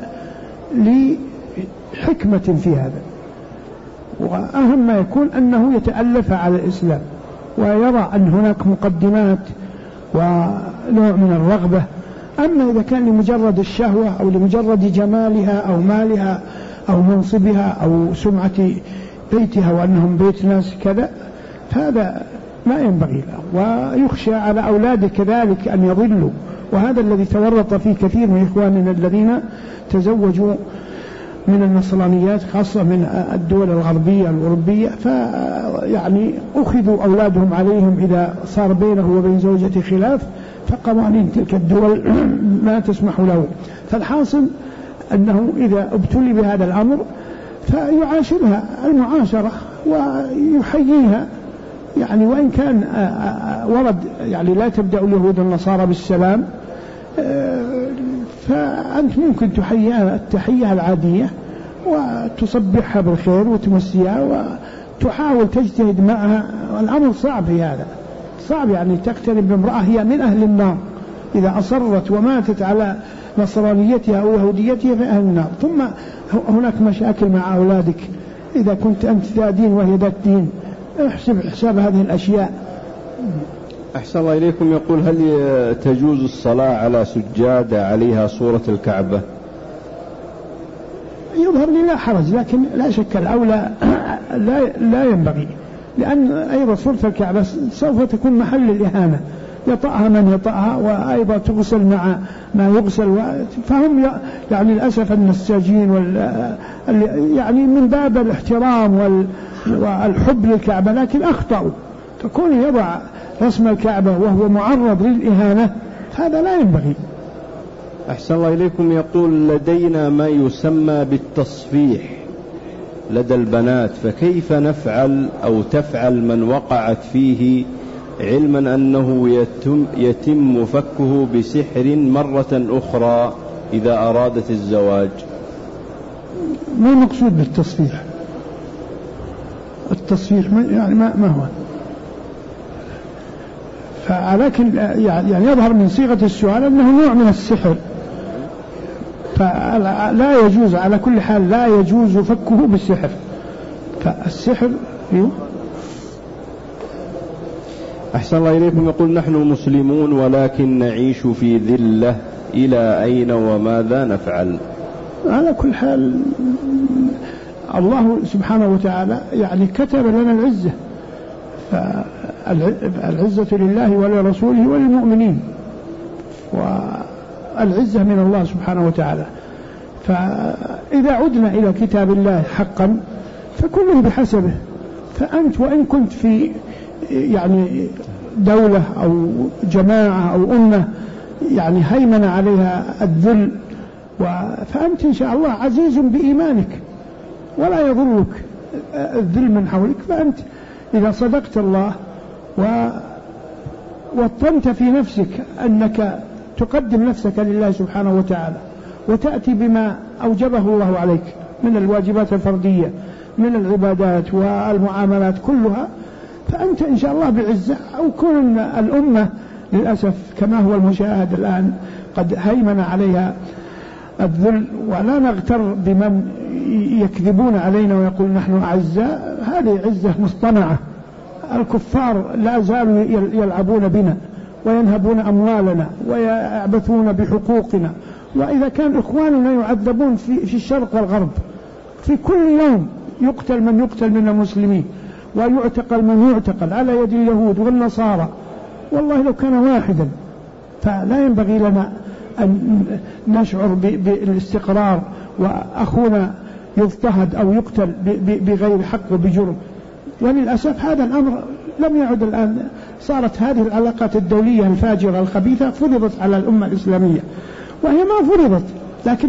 لحكمة في هذا، وأهم ما يكون أنه يتألف على الإسلام ويرى أن هناك مقدمات ونوع من الرغبة. أما إذا كان لمجرد الشهوة أو لمجرد جمالها أو مالها أو منصبها أو سمعة بيتها وأنهم بيت ناس كذا فهذا ما ينبغي له، ويخشى على أولاده كذلك أن يضلوا، وهذا الذي تورط فيه كثير من إخواننا الذين تزوجوا من النصرانيات خاصة من الدول الغربية الأوروبية، فيعني أخذوا أولادهم عليهم إذا صار بينه وبين زوجته خلاف، فقوانين تلك الدول ما تسمح له. فالحاصل أنه إذا ابتلي بهذا الأمر فيعاشرها المعاشرة ويحييها، يعني وإن كان ورد يعني لا تبدأ اليهود والنصارى بالسلام، فأنت ممكن تحييها التحية العادية وتصبحها بالخير وتمسيها وتحاول تجتهد معها. الأمر صعب في هذا، صعب يعني تقترب بامرأة هي من أهل النار إذا أصرت وماتت على نصرانيتها أو يهوديتها في أهل النار. ثم هناك مشاكل مع أولادك إذا كنت أنت ذا دين وهي ذات دين، احسب حساب هذه الأشياء. أحسن الله إليكم. يقول هل تجوز الصلاة على سجادة عليها صورة الكعبة؟ يظهر لي لا حرج، لكن لا شك الأولى لا ينبغي، لأن أيضا صورة الكعبة سوف تكون محل الإهانة، يطأها من يطأها وأيضا تغسل مع ما يغسل، فهم يعني للأسف النساجين يعني من باب الاحترام والحب للكعبة لكن أخطأوا، تكون يضع رسم الكعبة وهو معرض للإهانة، هذا لا ينبغي. أحسن الله إليكم. يقول لدينا ما يسمى بالتصفيح لدى البنات، فكيف نفعل أو تفعل من وقعت فيه علما أنه يتم فكه بسحر مرة أخرى إذا أرادت الزواج؟ ما المقصود بالتصفيح؟ التصفيح يعني ما هو؟ فلكن يعني يظهر من صيغة السؤال أنه نوع من السحر، فلا يجوز على كل حال، لا يجوز فكه بالسحر. فالسحر أحسن الله إليكم. يقول: نحن مسلمون ولكن نعيش في ذلة، إلى أين وماذا نفعل؟ على كل حال الله سبحانه وتعالى يعني كتب لنا العزة، فالعزة لله ولرسوله وللمؤمنين، والعزة من الله سبحانه وتعالى. فإذا عدنا إلى كتاب الله حقا فكله بحسبه. فأنت وإن كنت في يعني دولة أو جماعة أو أمة يعني هيمن عليها الذل، فأنت إن شاء الله عزيز بإيمانك ولا يضرك الذل من حولك. فأنت إذا صدقت الله ووطنت في نفسك أنك تقدم نفسك لله سبحانه وتعالى وتأتي بما أوجبه الله عليك من الواجبات الفردية من العبادات والمعاملات كلها، فأنت إن شاء الله بعزة. أو كون الأمة للأسف كما هو المشاهد الآن قد هيمن عليها الذل، ولا نغتر بمن يكذبون علينا ويقول نحن أعزاء، هذه عزة مصطنعة. الكفار لا زالوا يلعبون بنا وينهبون أموالنا ويعبثون بحقوقنا، وإذا كان إخواننا يعذبون في الشرق والغرب في كل يوم يقتل من يقتل من المسلمين ويعتقل من يعتقل على يد اليهود والنصارى، والله لو كان واحدا. فلا ينبغي لنا أن نشعر بالاستقرار وأخونا يضطهد أو يقتل بغير حق وبجرم. وللأسف هذا الأمر لم يعد الآن، صارت هذه العلاقات الدولية الفاجرة الخبيثة فرضت على الأمة الإسلامية، وهي ما فرضت، لكن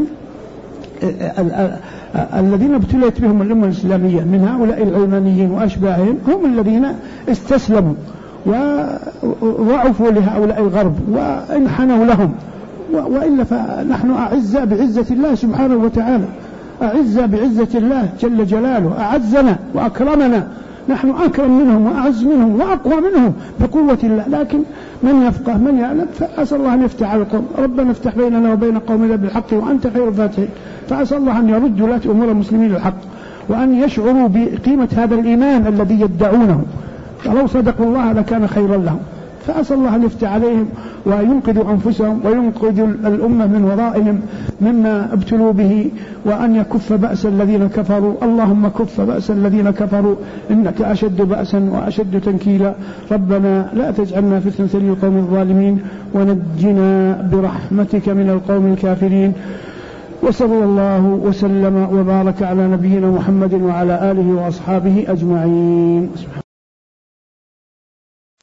الذين ابتليت بهم الأمة الإسلامية من هؤلاء العلمانيين وأشباههم هم الذين استسلموا وضعفوا لهؤلاء الغرب وانحنوا لهم، وإلا فنحن أعزة بعزة الله سبحانه وتعالى، أعزة بعزة الله جل جلاله، أعزنا وأكرمنا، نحن أكرم منهم وأعز منهم وأقوى منهم بقوة الله. لكن من يفقه من يعلم، فأسأل الله أن يفتح على القوم. ربنا افتح بيننا وبين قومنا بالحق وأنت خير الفاتحين. فأسأل الله أن يرد ولاة أمور المسلمين الحق، وأن يشعروا بقيمة هذا الإيمان الذي يدعونه، فلو صدقوا الله لكان خيرا لهم. فأسأل الله أن يفتح عليهم وينقذوا أنفسهم وينقذوا الأمة من ورائهم مما ابتلوا به، وأن يكف بأس الذين كفروا. اللهم كف بأس الذين كفروا إنك أشد بأسا وأشد تنكيلا. ربنا لا تجعلنا فتنة للقوم الظالمين ونجنا برحمتك من القوم الكافرين. وصلى الله وسلم وبارك على نبينا محمد وعلى آله وأصحابه أجمعين.